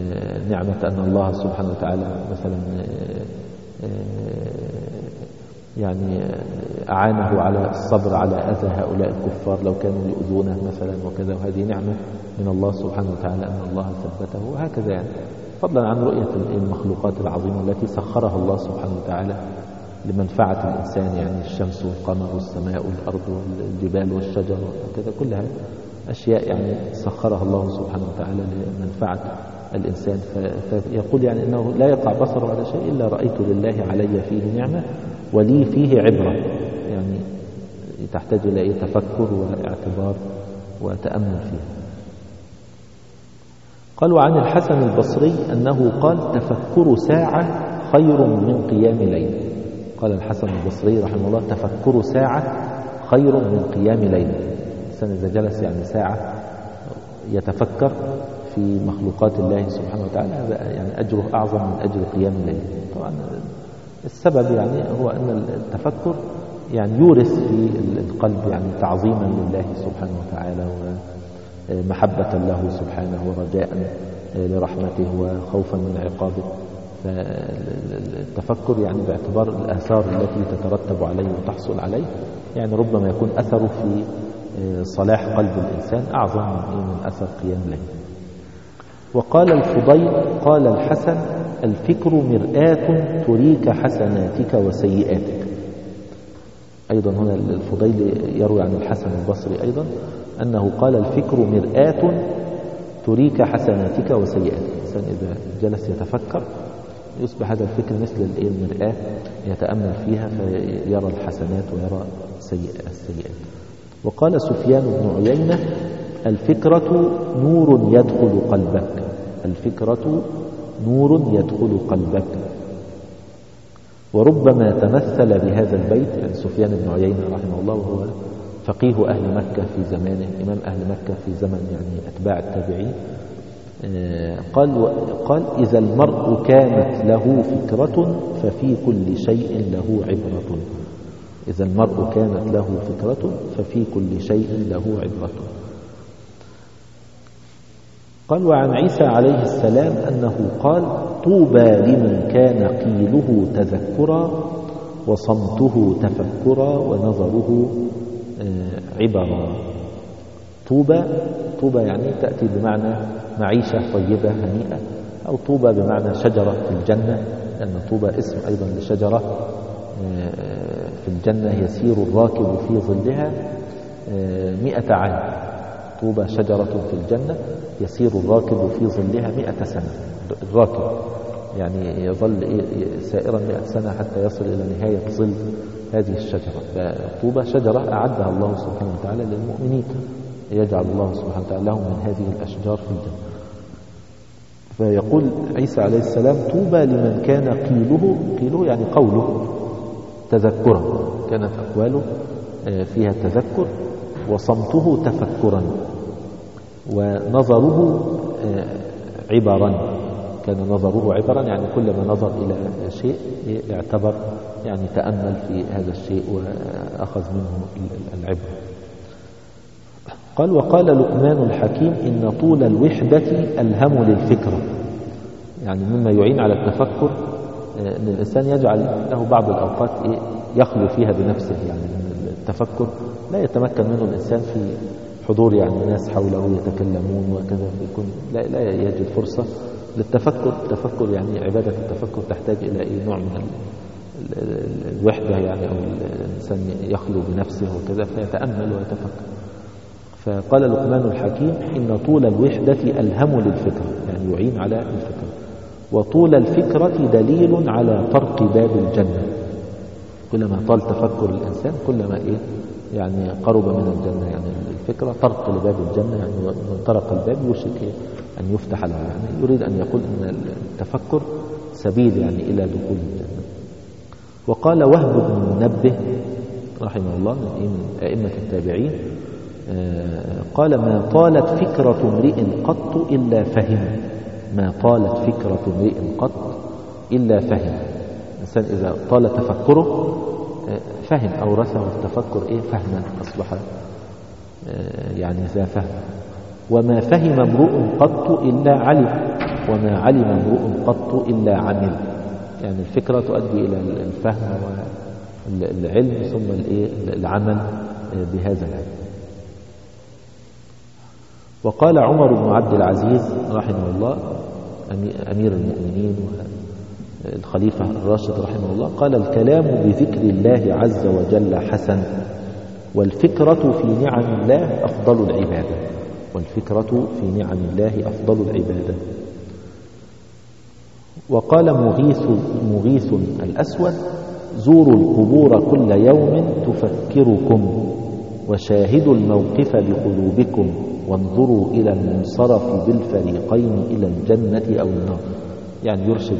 نعمة أن الله سبحانه وتعالى مثلا يعني أعانه على الصبر على أذى هؤلاء الكفار لو كانوا يؤذونه مثلا وكذا، وهذه نعمة من الله سبحانه وتعالى أن الله ثبته، وهكذا يعني، فضلا عن رؤية المخلوقات العظيمة التي سخرها الله سبحانه وتعالى لمنفعة الإنسان، يعني الشمس والقمر والسماء والأرض والجبال والشجر وكذا، كلها أشياء يعني سخرها الله سبحانه وتعالى لمنفعة الإنسان. فيقول يعني أنه لا يقع بصره على شيء إلا رأيت لله علي فيه نعمة ولي فيه عبرة، يعني تحتاج إلى تفكر واعتبار وتأمل فيها. قال وعن الحسن البصري أنه قال تفكر ساعة خير من قيام ليل. قال الحسن البصري رحمه الله تفكر ساعة خير من قيام ليل. الإنسان إذا جلس يعني ساعة يتفكر في مخلوقات الله سبحانه وتعالى يعني أجره أعظم من أجر قيام الليل. طبعا السبب يعني هو أن التفكر يعني يورث في القلب يعني تعظيما لله سبحانه وتعالى ومحبة له سبحانه ورجاء لرحمته وخوفا من عقابه. فالتفكر يعني باعتبار الآثار التي تترتب عليه وتحصل عليه، يعني ربما يكون أثره في صلاح قلب الإنسان أعظم من أثر قيام الليل. وقال الفضيل قال الحسن الفكر مرآة تريك حسناتك وسيئاتك. أيضا هنا الفضيل يروي عن الحسن البصري أيضا أنه قال الفكر مرآة تريك حسناتك وسيئاتك. الإنسان إذا جلس يتفكر يصبح هذا الفكر مثل المرآة يتأمل فيها فيرى الحسنات ويرى السيئات. وقال سفيان بن عيينة الفكرة نور يدخل قلبك. الفكرة نور يدخل قلبك. وربما تمثل بهذا البيت يعني سفيان بن عيينة رحمه الله وهو فقيه أهل مكة في زمانه، إمام أهل مكة في زمن يعني أتباع التابعين. قال إذا المرء كانت له فكرة ففي كل شيء له عبرة. إذا المرء كانت له فكرة ففي كل شيء له عبرة. قال وعن عيسى عليه السلام أنه قال طوبى لمن كان قيله تذكرا وصمته تفكرا ونظره عبرا. طوبى يعني تأتي بمعنى معيشة طيبة هنيئة، أو طوبى بمعنى شجرة في الجنة، لأن طوبى اسم أيضا لشجرة في الجنة يسير الراكب في ظلها 100 عام. طوبى شجرة في الجنة يسير الراكب في ظلها 100 سنة. الراكب يعني يظل سائرا 100 سنة حتى يصل إلى نهاية ظل هذه الشجرة. فطوبى شجرة أعدها الله سبحانه وتعالى للمؤمنين، يجعل الله سبحانه وتعالى لهم من هذه الأشجار في الجنة. فيقول عيسى عليه السلام طوبى لمن كان قيله يعني قوله تذكرا، كانت أقواله فيها تذكر، وصمته تفكرا، ونظره عبرا. كان نظره عبرا يعني كلما نظر إلى شيء اعتبر يعني تأمل في هذا الشيء وأخذ منه العبر. قال وقال لقمان الحكيم إن طول الوحدة ألهم للفكرة. يعني مما يعين على التفكر أن الإنسان يجعل له بعض الأوقات يخلو فيها بنفسه، يعني التفكر لا يتمكن منه الإنسان في حضور يعني ناس حوله يتكلمون وكذا، يكون لا يجد فرصة للتفكر. التفكر يعني عبادة التفكر تحتاج إلى نوع من الوحدة، يعني أو الإنسان يخلو بنفسه وكذا فيتأمل ويتفكر. فقال لقمان الحكيم إن طول الوحدة ألهم للفكرة، يعني يعين على الفكرة. وطول الفكرة دليل على طرق باب الجنة. كلما طال تفكر الإنسان كلما يعني قرب من الجنة. يعني الفكرة طرق لباب الجنة، يعني من طرق الباب يوشك أن يفتح له. يعني يريد أن يقول أن التفكر سبيل يعني إلى دخول الجنة. وقال وهب بن منبه رحمه الله من أئمة التابعين قال ما طالت فكرة امرئ قط إلا فهم. ما طالت فكرة امرئ قط إلا فهم. الإنسان إذا طال تفكره فهم، أورثه التفكر فهما، أصبح يعني ذا فهم. وما فهم امرؤ قط إلا علم، وما علم امرؤ قط إلا عمل. يعني الفكرة تؤدي إلى الفهم العلم ثم العمل بهذا العلم. وقال عمر بن عبد العزيز رحمه الله أمير المؤمنين والخليفة الراشد رحمه الله قال: الكلام بذكر الله عز وجل حسن، والفكرة في نعم الله أفضل العبادة. والفكرة في نعم الله أفضل العبادة. وقال مغيث الأسود: زوروا القبور كل يوم تفكركم، وشاهدوا الموقف بقلوبكم، وانظروا إلى المنصرف بالفريقين إلى الجنة أو النار. يعني يرشد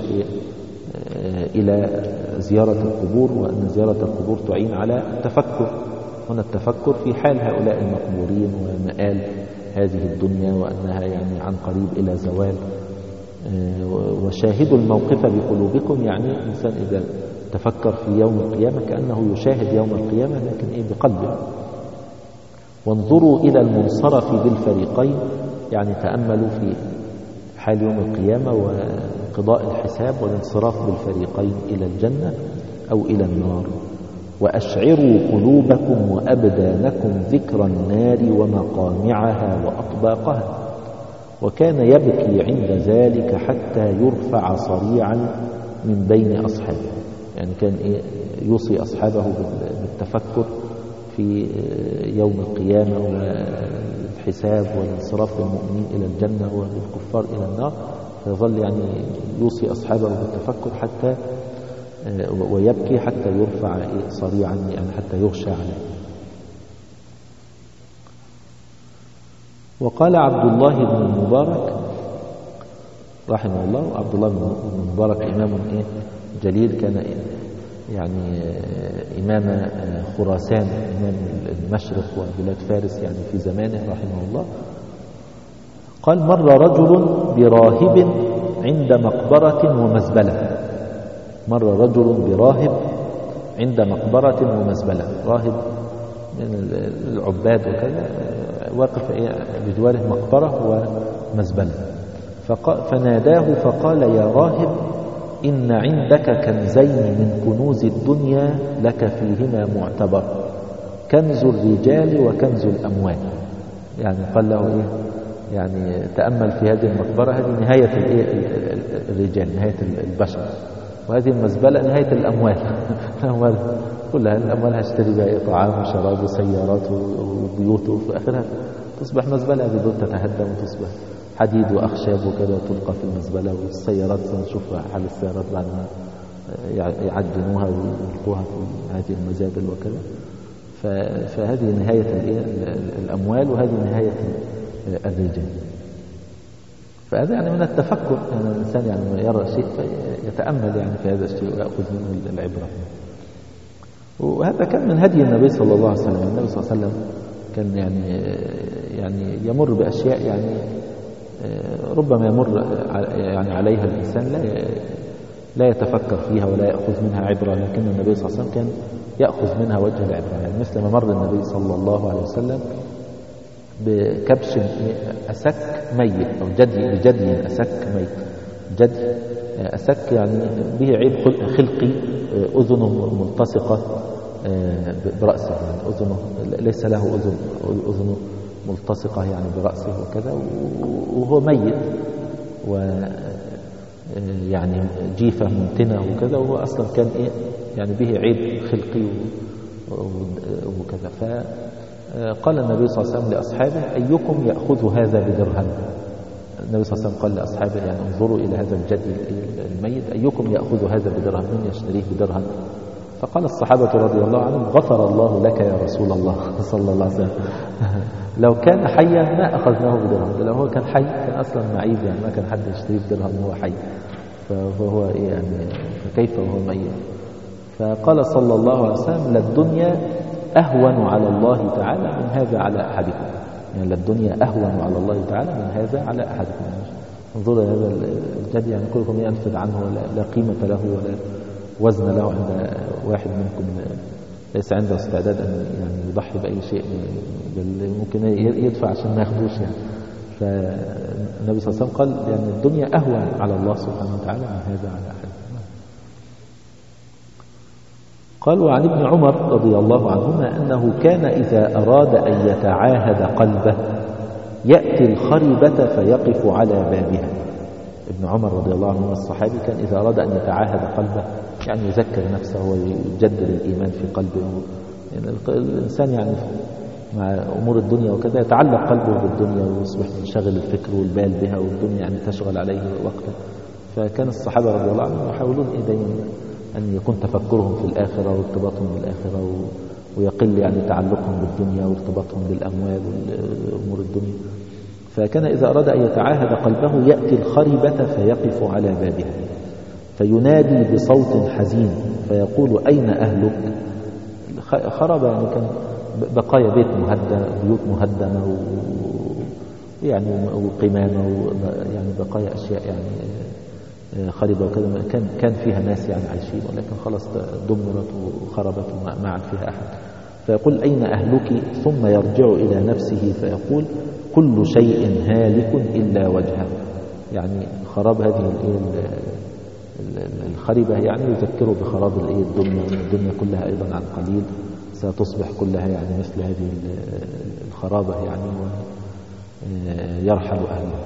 إلى زيارة القبور، وأن زيارة القبور تعين على التفكر. هنا التفكر في حال هؤلاء المقبورين ومآل هذه الدنيا، وأنها يعني عن قريب إلى زوال. وشاهدوا الموقف بقلوبكم، يعني الإنسان إذا تفكر في يوم القيامة كأنه يشاهد يوم القيامة، لكن بقلبه. وانظروا إلى المنصرف بالفريقين، يعني تأملوا في حال يوم القيامة وانقضاء الحساب والانصراف بالفريقين إلى الجنة أو إلى النار. وأشعروا قلوبكم وأبدانكم ذكر النار ومقامعها وأطباقها. وكان يبكي عند ذلك حتى يرفع صريعا من بين أصحابه. يعني كان يوصي أصحابه بالتفكر في يوم القيامة والحساب والانصراف بالمؤمنين إلى الجنة والكفار إلى النار. فيظل يعني يوصي أصحابه بالتفكر حتى ويبكي حتى يرفع صريعا، يعني حتى يغشى عليه. وقال عبد الله بن المبارك رحمه الله، عبد الله بن المبارك إمام جليل، كان يعني إمام خراسان، إمام المشرق وبلاد فارس يعني في زمانه رحمه الله. قال: مر رجل براهب عند مقبرة ومزبلة. مر رجل براهب عند مقبرة ومزبلة. راهب من العباد وكذا، واقف بجواره مقبرة ومزبلة. فناداه فقال: يا راهب، إن عندك كنزين من كنوز الدنيا لك فيهما معتبر، كنز الرجال وكنز الأموال. يعني قال له يعني تأمل في هذه المقبرة، هذه نهاية الرجال، نهاية البشر، وهذه المزبلة نهاية الأموال. الأموال كلها، الأموال هشتري بها طعام وشراب وسيارات وبيوت، وفي آخرها تصبح مزبلة، بدون تتهدم وتصبح حديد وأخشاب وكذا تلقى في المزبلة. والسيارات نشوف حال السيارات بعد ما يعجنوها ويلقوها في هذه المزابل وكذا. فهذه نهاية الأموال، وهذه نهاية الرجال. فهذا يعني من التفكر، يعني الإنسان يعني يرى شيء فيتأمل يعني في هذا الشيء ويأخذ منه العبرة. وهذا كان من هدي النبي صلى الله عليه وسلم. النبي صلى الله عليه وسلم كان يعني يمر بأشياء يعني ربما يمر يعني عليها الإنسان لا يتفكر فيها ولا يأخذ منها عبرة، لكن النبي صلى الله عليه وسلم كان يأخذ منها وجه العبرة. يعني مثل ما مر النبي صلى الله عليه وسلم بكبش أسك ميت، أو بجدي أسك ميت. جدي أسك يعني به عيب خلقي، أذنه ملتصقة برأسه، يعني أذنه ليس له أذنه ملتصقة يعني برأسه وكذا، وهو ميت، ويعني جيفة منتنة وكذا، وهو أصلا كان يعني به عيب خلقي وكذا. فقال النبي صلى الله عليه وسلم لأصحابه: أيكم يأخذ هذا بدرهم؟ النبي صلى الله عليه وسلم قال لأصحابه يعني انظروا إلى هذا الجدي الميت، أيكم يأخذ هذا بدرهم؟ من يشتريه بدرهم؟ فقال الصحابة رضي الله عنهم: غفر الله لك يا رسول الله صلى الله عليه وسلم. لو كان حيا ما أخذناه بدرهم، لو هو كان حي كان أصلا معيب، يعني ما كان حد يشتريه بدرهم وهو حي، فهو يعني فكيف وهو ميت؟ فقال صلى الله عليه وسلم: للدنيا أهون على الله تعالى من هذا على أحدكم. يعني للدنيا أهون على الله تعالى من هذا على أحدكم. انظروا هذا الجد، يعني كلكم ينفذ عنه لا قيمة له ولا وزن له عند واحد منكم، ليس عنده استعداد أن يعني يضحي بأي شيء، بل ممكن يدفع عشان ما ياخدوش يعني. فالنبي صلى الله عليه وسلم قال يعني الدنيا أهون على الله سبحانه وتعالى من هذا على أحد. قال وعن ابن عمر رضي الله عنهما أنه كان إذا أراد أن يتعاهد قلبه يأتي الخربة فيقف على بابها. ابن عمر رضي الله عنه الصحابي كان إذا أراد أن يتعاهد قلبه يعني يذكر نفسه ويجدد الإيمان في قلبه. يعني الإنسان يعني مع أمور الدنيا وكذا يتعلق قلبه بالدنيا ويصبح منشغل الفكر والبال بها والدنيا يعني تشغل عليه وقته. فكان الصحابة رضي الله عنهم يحاولون دائما أن يكون تفكرهم في الآخرة وارتباطهم بالآخرة ويقل يعني تعلقهم بالدنيا وارتباطهم بالأموال وأمور الدنيا. فكان إذا أراد أن يتعاهد قلبه يأتي الخربة فيقف على بابها فينادي بصوت حزين فيقول أين أهلك؟ خرب يعني كان بقايا بيت مهدم، بيوت مهدمة يعني وقمامة يعني بقايا أشياء يعني خربة وكذا، كان فيها ناس يعني عايشين ولكن خلاص دمرت وخربت وما عاد فيها أحد. فيقول أين أهلك؟ ثم يرجع إلى نفسه فيقول كل شيء هالك إلا وجهه. يعني خراب هذه الخربة يعني يذكره بخراب الدنيا، والدنيا كلها أيضا عن قليل ستصبح كلها يعني مثل هذه الخرابة يعني ويرحل أهلها.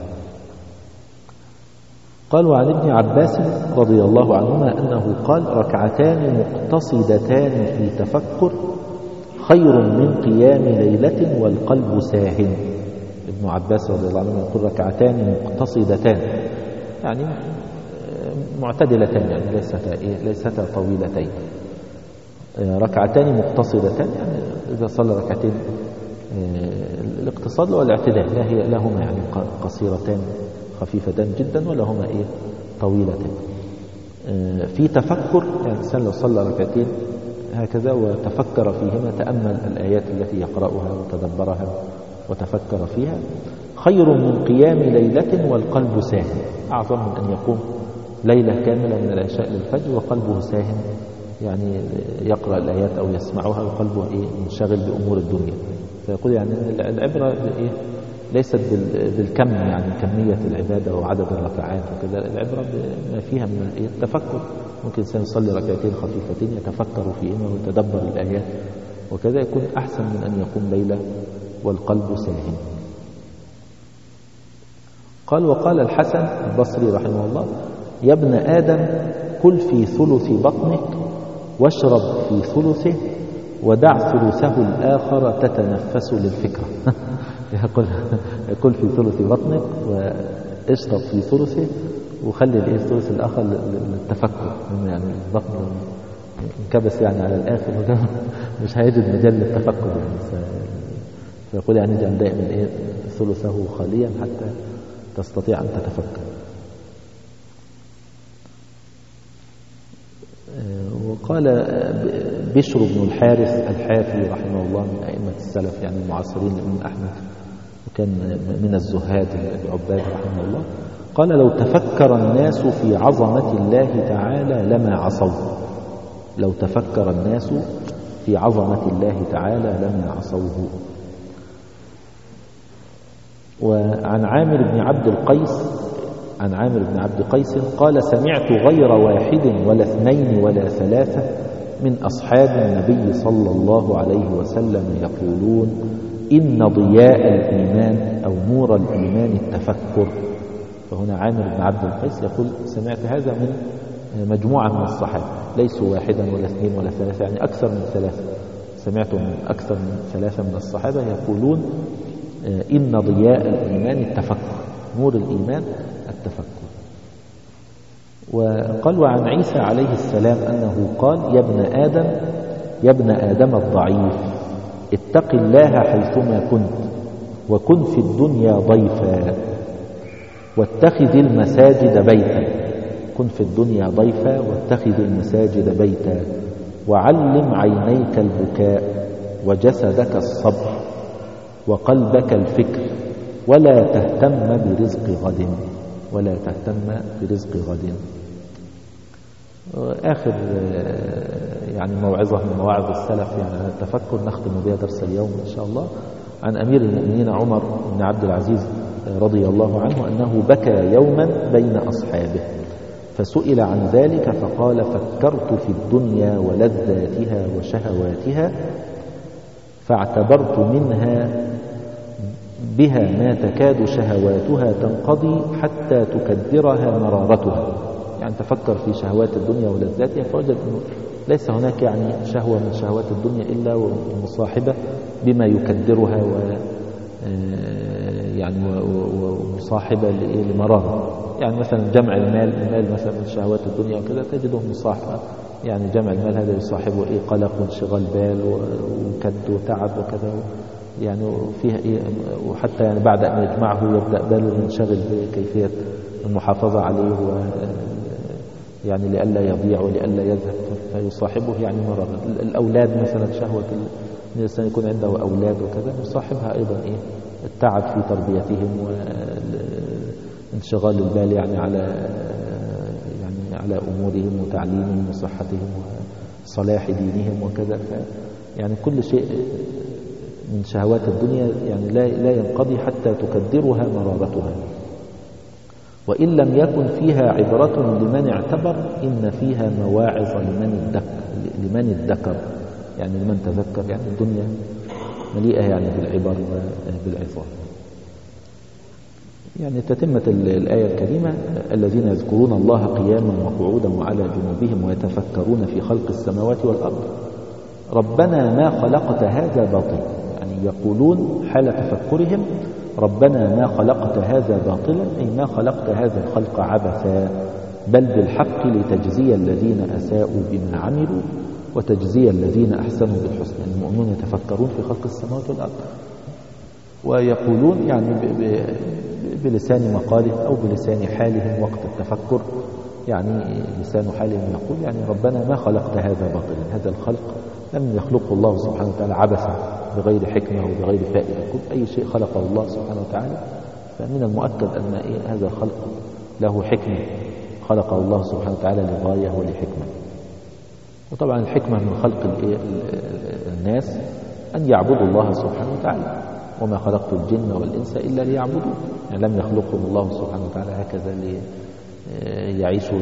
قال وعن ابن عباس رضي الله عنهما أنه قال ركعتان مقتصدتان في تفكر خير من قيام ليلة والقلب ساهن. ابن عباس رضي الله عنه يقول ركعتان مقتصدتان يعني معتدلتان يعني ليستا طويلتين. ركعتان مقتصدتان يعني إذا صلى ركعتين الاقتصاد والاعتدال لا هما يعني قصيرتان خفيفتان جدا ولا هما طويلتان. في تفكر يعني الإنسان لو صلى ركعتين هكذا وتفكر فيهما تأمل الآيات التي يقرأها وتدبرها وتفكر فيها خير من قيام ليلة والقلب ساهن. أعظم من أن يقوم ليلة كاملة من العشاء للفجر وقلبه ساهن يعني يقرأ الآيات أو يسمعها وقلبه منشغل بأمور الدنيا. فيقول يعني العبرة ليست بالكم يعني كمية العبادة وعدد الركعات وكذا، العبرة بما فيها من التفكر. ممكن الإنسان يصلي ركعتين خفيفتين يتفكر فيهما ويتدبر الآيات وكذا يكون أحسن من أن يقوم ليلة والقلب ساهن. قال وقال الحسن البصري رحمه الله يا ابن آدم كل في ثلث بطنك واشرب في ثلثه ودع ثلثه الآخر تتنفس للفكرة. يقول في ثلث بطنك واشرب في ثلثه وخلي الثلث الآخر للتفكر. يعني البطن انكبس يعني على الآخر مش هيجد مجال للتفكر يعني. فيقول يعني اجعل دائما ثلثه خاليا حتى تستطيع أن تتفكر. وقال بشر بن الحارث الحافي رحمه الله من أئمة السلف يعني المعاصرين للإمام أحمد وكان من الزهاد العباد رحمه الله قال لو تفكر الناس في عظمة الله تعالى لما عصوه. لو تفكر الناس في عظمة الله تعالى لما عصوه. وعن عامر بن عبد القيس قال سمعت غير واحد ولا اثنين ولا ثلاثة من أصحاب النبي صلى الله عليه وسلم يقولون إن ضياء الإيمان أو نور الإيمان التفكر. فهنا عامر بن عبد القيس يقول سمعت هذا من مجموعة من الصحابة ليسوا واحدا ولا اثنين ولا ثلاثة يعني أكثر من ثلاثة. سمعت من أكثر من ثلاثة من الصحابة يقولون إن ضياء الإيمان التفكر، نور الإيمان التفكر. وقال وعن عيسى عليه السلام أنه قال يا ابن آدم الضعيف اتق الله حيثما كنت وكن في الدنيا ضيفا واتخذ المساجد بيتا. كن في الدنيا ضيفا واتخذ المساجد بيتا وعلم عينيك البكاء وجسدك الصبر وقلبك الفكر ولا تهتم برزق غد. آخر يعني موعظة من مواعظ السلف يعني على التفكر نختم بها درس اليوم إن شاء الله. عن أمير المؤمنين عمر بن عبد العزيز رضي الله عنه أنه بكى يوما بين أصحابه فسئل عن ذلك فقال فكرت في الدنيا ولذاتها وشهواتها فاعتبرت منها بها ما تكاد شهواتها تنقضي حتى تكدرها مرارتها. يعني تفكر في شهوات الدنيا ولذاتها فوجد أنه ليس هناك يعني شهوة من شهوات الدنيا إلا ومصاحبة بما يكدرها ومصاحبة لمرارة. يعني مثلا جمع المال مثلا من شهوات الدنيا وكذا تجده مصاحبة، يعني جمع المال هذا يصاحبه قلق وانشغال بال وكد وتعب وكذا، يعني فيها وحتى يعني بعد أن يجمعه يبدأ باله ينشغل بكيفية المحافظة عليه يعني لئلا يضيع ولئلا يذهب، فيصاحبه يعني مرارة. الأولاد مثلا شهوة الإنسان يكون عنده أولاد وكذا يصاحبها أيضا التعب في تربيتهم وانشغال البال يعني على أمورهم وتعليمهم وصحتهم وصلاح دينهم وكذا. يعني كل شيء من شهوات الدنيا يعني لا ينقضي حتى تكدرها مرارتها. وإن لم يكن فيها عبرة لمن اعتبر إن فيها مواعظ لمن ادكر، يعني لمن تذكر. يعني الدنيا مليئة يعني بالعبر بالعظات. يعني تتمة الآية الكريمة الذين يذكرون الله قياما وقعودا وعلى جنوبهم ويتفكرون في خلق السماوات والأرض ربنا ما خلقت هذا باطلا. يعني يقولون حال تفكرهم ربنا ما خلقت هذا باطلا، أي ما خلقت هذا الخلق عبثا، بل بالحق لتجزي الذين أساءوا بما عملوا وتجزي الذين أحسنوا بالحسنى. المؤمنون يتفكرون في خلق السماوات والأرض ويقولون يعني بلسان مقاله أو بلسان حالهم وقت التفكر، يعني لسان حالهم يقول يعني ربنا ما خلقت هذا باطلا، هذا الخلق لم يخلقه الله سبحانه وتعالى عبثا بغير حكمة وبغير فائدة. كل أي شيء خلقه الله سبحانه وتعالى فمن المؤكد أن هذا الخلق له حكمة، خلقه الله سبحانه وتعالى لغاية ولحكمة. وطبعا الحكمة من خلق الناس أن يعبدوا الله سبحانه وتعالى، وما خلقت الجن والإنس إلا ليعبدوا. يعني لم يخلقهم الله سبحانه وتعالى هكذا ليعيشوا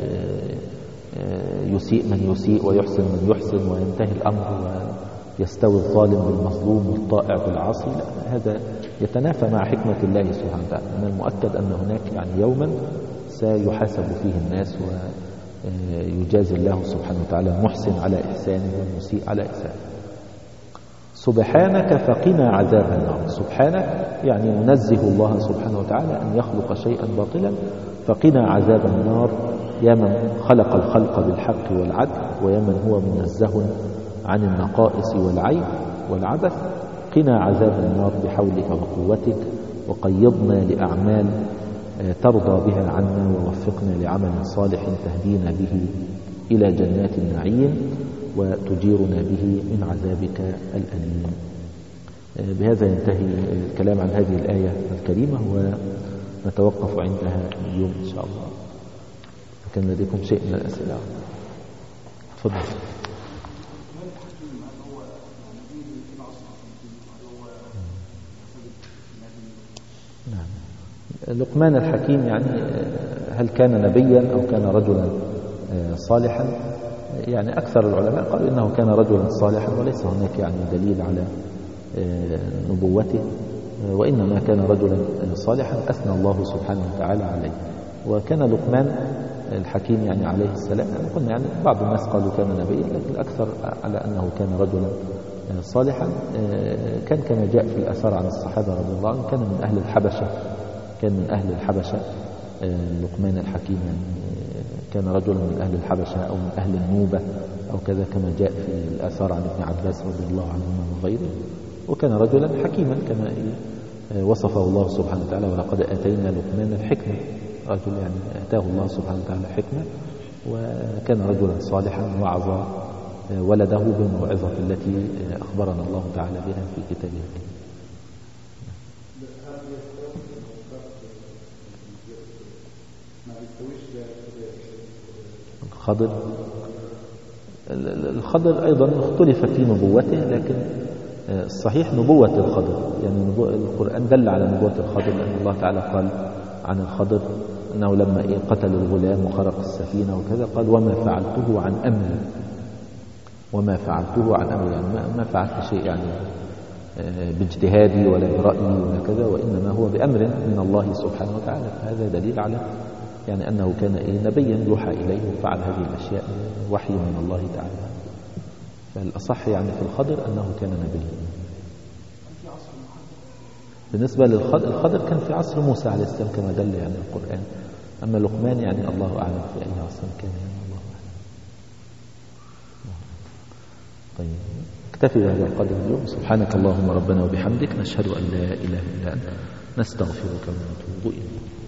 يسيء من يسيء ويحسن من يحسن وينتهي الأمر ويستوي الظالم بالمظلوم والطائع بالعاصي. لا، هذا يتنافى مع حكمة الله سبحانه وتعالى. من المؤكد أن هناك يعني يوما سيحاسب فيه الناس ويجازي الله سبحانه وتعالى المحسن على إحسانه والمسيء على إحسانه. سبحانك فقنا عذاب النار. سبحانك يعني ننزه الله سبحانه وتعالى أن يخلق شيئا باطلا، فقنا عذاب النار يا من خلق الخلق بالحق والعدل ويا من هو منزه عن النقائص والعيب والعبث. قنا عذاب النار بحولك وقوتك، وقيضنا لأعمال ترضى بها عنا، ووفقنا لعمل صالح تهدينا به إلى جنات النعيم وتجيرنا به من عذابك الأليم. بهذا ينتهي الكلام عن هذه الآية الكريمة ونتوقف عندها اليوم إن شاء الله. كان لديكم شيء من الأسئلة؟ تفضل. نعم. لقمان الحكيم يعني هل كان نبيا أو كان رجلا صالحا؟ يعني أكثر العلماء قالوا إنه كان رجلا صالحا، وليس هناك يعني دليل على نبوته، وإنما كان رجلا صالحا أثنى الله سبحانه وتعالى عليه. وكان لقمان الحكيم يعني عليه السلام يعني قلنا يعني بعض الناس قالوا كان نبيا، لكن الأكثر على أنه كان رجلا صالحا. كان كما جاء في الأثار عن الصحابة رضي الله عنهم كان من أهل الحبشة، كان من أهل الحبشة لقمان الحكيم، يعني كان رجلا من أهل الحبشة أو من أهل النوبة أو كذا كما جاء في الآثار عن ابن عباس رضي الله عنهما وغيره. وكان رجلا حكيما كما وصفه الله سبحانه وتعالى ولقد آتينا لقمان الحكمة. رجل يعني آتاه الله سبحانه وتعالى حكمة، وكان رجلا صالحا وعظ ولده بالموعظة التي أخبرنا الله تعالى بها في كتابه الكريم. الخضر أيضا اختلف في نبوته، لكن الصحيح نبوة الخضر، يعني القرآن دل على نبوة الخضر، لأن الله تعالى قال عن الخضر أنه لما قتل الغلام وخرق السفينة وكذا قال وما فعلته عن أمري، وما فعلته عن أمري، يعني ما فعلت شيء يعني باجتهادي ولا برأيي ولا كذا، وإنما هو بأمر من الله سبحانه وتعالى. هذا دليل على يعني أنه كان نبيا يوحى إليه وفعل هذه الأشياء وحي من الله تعالى. فالأصح يعني في الخضر أنه كان نبيا. بالنسبة للخضر كان في عصر موسى عليه السلام كما دل يعني القرآن. أما لقمان يعني الله أعلم في أي عصر كان، يعني الله أعلم. طيب اكتفي بهذا القدر اليوم. سبحانك اللهم ربنا وبحمدك، نشهد أن لا إله إلا أنت، نستغفرك ونتوب إليك.